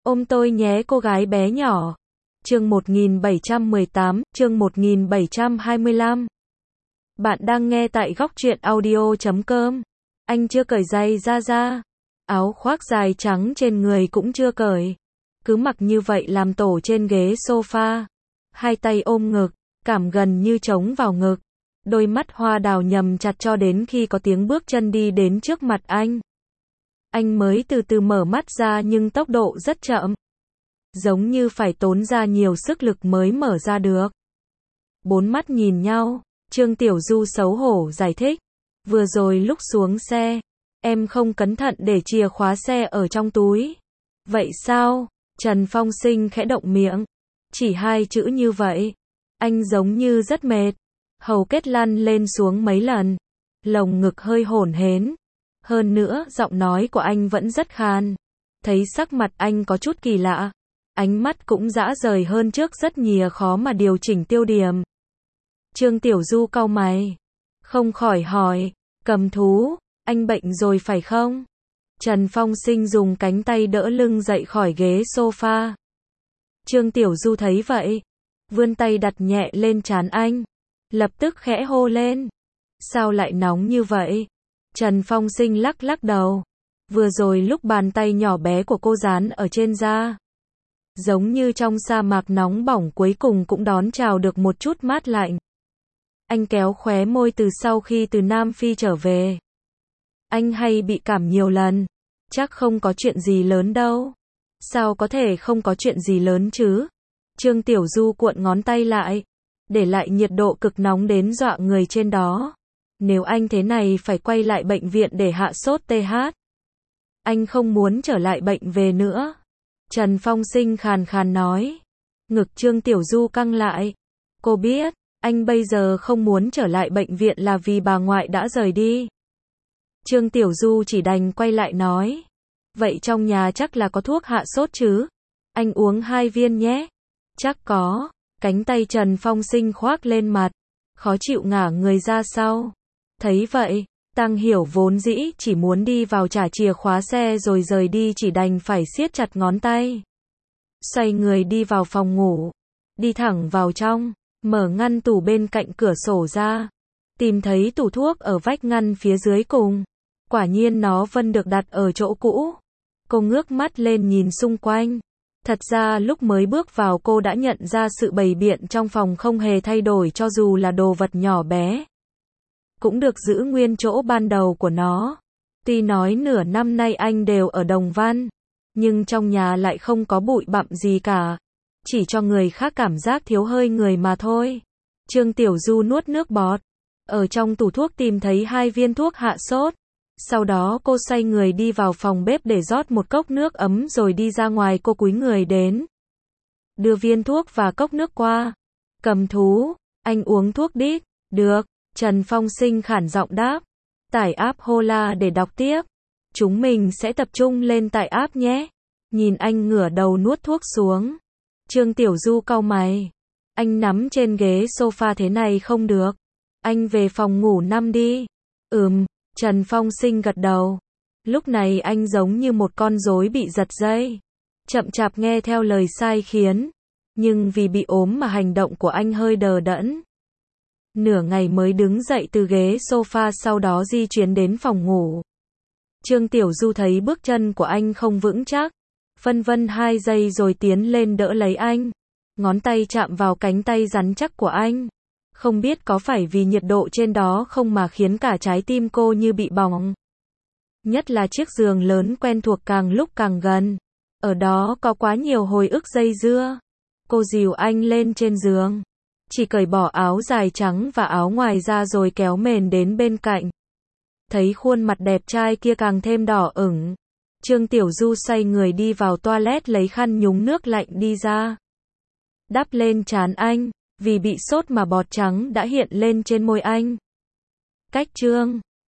Ôm tôi nhé cô gái bé nhỏ. Chương 1718, chương 1725. Bạn đang nghe tại góc truyện audio.com. Anh chưa cởi giày ra. Áo khoác dài trắng trên người cũng chưa cởi. Cứ mặc như vậy làm tổ trên ghế sofa. Hai tay ôm ngực, cảm gần như trống vào ngực. Đôi mắt hoa đào nhầm chặt cho đến khi có tiếng bước chân đi đến trước mặt anh. Anh mới từ từ mở mắt ra nhưng tốc độ rất chậm. Giống như phải tốn ra nhiều sức lực mới mở ra được. Bốn mắt nhìn nhau, Trương Tiểu Du xấu hổ giải thích. Vừa rồi lúc xuống xe, em không cẩn thận để chìa khóa xe ở trong túi. Vậy sao? Trần Phong Sinh khẽ động miệng. Chỉ hai chữ như vậy. Anh giống như rất mệt. Hầu kết lăn lên xuống mấy lần. Lồng ngực hơi hổn hển. Hơn nữa, giọng nói của anh vẫn rất khan. Thấy sắc mặt anh có chút kỳ lạ. Ánh mắt cũng dã rời hơn trước rất nhiều, khó mà điều chỉnh tiêu điểm. Trương Tiểu Du cau mày. Không khỏi hỏi, Cầm Thú, anh bệnh rồi phải không? Trần Phong Sinh dùng cánh tay đỡ lưng dậy khỏi ghế sofa. Trương Tiểu Du thấy vậy, vươn tay đặt nhẹ lên trán anh. Lập tức khẽ hô lên. Sao lại nóng như vậy? Trần Phong Sinh lắc lắc đầu. Vừa rồi lúc bàn tay nhỏ bé của cô dán ở trên da. Giống như trong sa mạc nóng bỏng cuối cùng cũng đón chào được một chút mát lạnh. Anh kéo khóe môi từ sau khi từ Nam Phi trở về. Anh hay bị cảm nhiều lần. Chắc không có chuyện gì lớn đâu. Sao có thể không có chuyện gì lớn chứ? Trương Tiểu Du cuộn ngón tay lại. Để lại nhiệt độ cực nóng đến dọa người trên đó. Nếu anh thế này phải quay lại bệnh viện để hạ sốt TH. Anh không muốn trở lại bệnh về nữa. Trần Phong Sinh khàn khàn nói. Ngực Trương Tiểu Du căng lại. Cô biết, anh bây giờ không muốn trở lại bệnh viện là vì bà ngoại đã rời đi. Trương Tiểu Du chỉ đành quay lại nói. Vậy trong nhà chắc là có thuốc hạ sốt chứ? Anh uống 2 viên nhé. Chắc có. Cánh tay Trần Phong Sinh khoác lên mặt. Khó chịu ngả người ra sau. Thấy vậy, Tăng Hiểu vốn dĩ chỉ muốn đi vào trả chìa khóa xe rồi rời đi chỉ đành phải siết chặt ngón tay. Xoay người đi vào phòng ngủ. Đi thẳng vào trong, mở ngăn tủ bên cạnh cửa sổ ra. Tìm thấy tủ thuốc ở vách ngăn phía dưới cùng. Quả nhiên nó vẫn được đặt ở chỗ cũ. Cô ngước mắt lên nhìn xung quanh. Thật ra lúc mới bước vào cô đã nhận ra sự bày biện trong phòng không hề thay đổi cho dù là đồ vật nhỏ bé. Cũng được giữ nguyên chỗ ban đầu của nó. Tuy nói nửa năm nay anh đều ở Đồng Văn, nhưng trong nhà lại không có bụi bặm gì cả. Chỉ cho người khác cảm giác thiếu hơi người mà thôi. Trương Tiểu Du nuốt nước bọt. Ở trong tủ thuốc tìm thấy 2 viên thuốc hạ sốt. Sau đó cô xoay người đi vào phòng bếp để rót một cốc nước ấm rồi đi ra ngoài. Cô cúi người đến. Đưa viên thuốc và cốc nước qua. Cầm Thú, anh uống thuốc đi. Được. Trần Phong Sinh khản giọng đáp. Tải app Hola để đọc tiếp. Chúng mình sẽ tập trung lên tải app nhé. Nhìn anh ngửa đầu nuốt thuốc xuống. Trương Tiểu Du cau mày. Anh nắm trên ghế sofa thế này không được. Anh về phòng ngủ nằm đi. Trần Phong Sinh gật đầu. Lúc này anh giống như một con rối bị giật dây. Chậm chạp nghe theo lời sai khiến. Nhưng vì bị ốm mà hành động của anh hơi đờ đẫn. Nửa ngày mới đứng dậy từ ghế sofa sau đó di chuyển đến phòng ngủ. Trương Tiểu Du thấy bước chân của anh không vững chắc. Phân vân 2 giây rồi tiến lên đỡ lấy anh. Ngón tay chạm vào cánh tay rắn chắc của anh. Không biết có phải vì nhiệt độ trên đó không mà khiến cả trái tim cô như bị bỏng. Nhất là chiếc giường lớn quen thuộc càng lúc càng gần. Ở đó có quá nhiều hồi ức dây dưa. Cô dìu anh lên trên giường. Chỉ cởi bỏ áo dài trắng và áo ngoài ra rồi kéo mền đến bên cạnh. Thấy khuôn mặt đẹp trai kia càng thêm đỏ ửng. Trương Tiểu Du xoay người đi vào toilet lấy khăn nhúng nước lạnh đi ra. Đắp lên trán anh, vì bị sốt mà bọt trắng đã hiện lên trên môi anh. Cách Trương